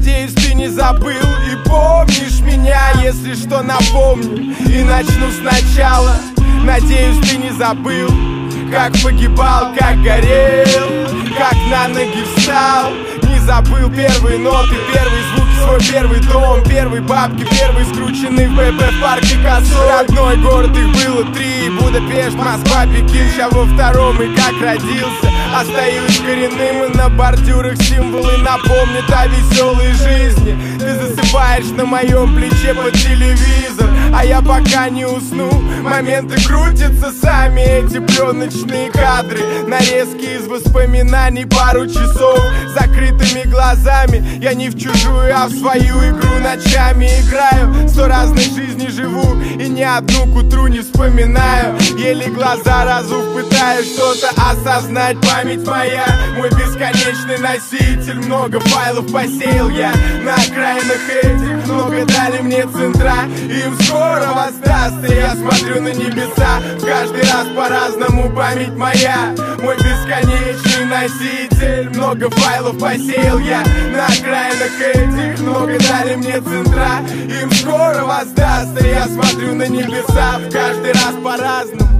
Надеюсь, ты не забыл и помнишь меня. Если что, напомню и начну сначала. Надеюсь, ты не забыл, как погибал, как горел, как на ноги встал. Не забыл первые ноты, первые звуки, свой первый дом, первые бабки, первый скрученный в БП в парке косой. Родной город, их было 3: Будапешт, Москва, Пекин. Ща во втором и как родился. Остаюсь коренным и на бордюрах символы напомнят о веселой жизни. Ты засыпаешь на моем плече под телевизор, а я пока не усну. Моменты крутятся сами, эти пленочные кадры, нарезки из воспоминаний, пару часов закрытыми глазами. Я не в чужую, а в свою игру ночами играю. 100 разных жизней живу и ни одну к утру не вспоминаю. Еле глаза разув, пытаюсь что-то осознать. Память моя, мой бесконечный носитель. Много файлов посеял я на окраинах этих. Много дали мне центра, им скоро воздастся. Я смотрю на небеса, каждый раз по-разному. Память моя, мой бесконечный носитель. Много файлов посеял я на окраинах этих. Много дали мне центра, им скоро воздастся. Я смотрю на небеса, каждый раз по-разному.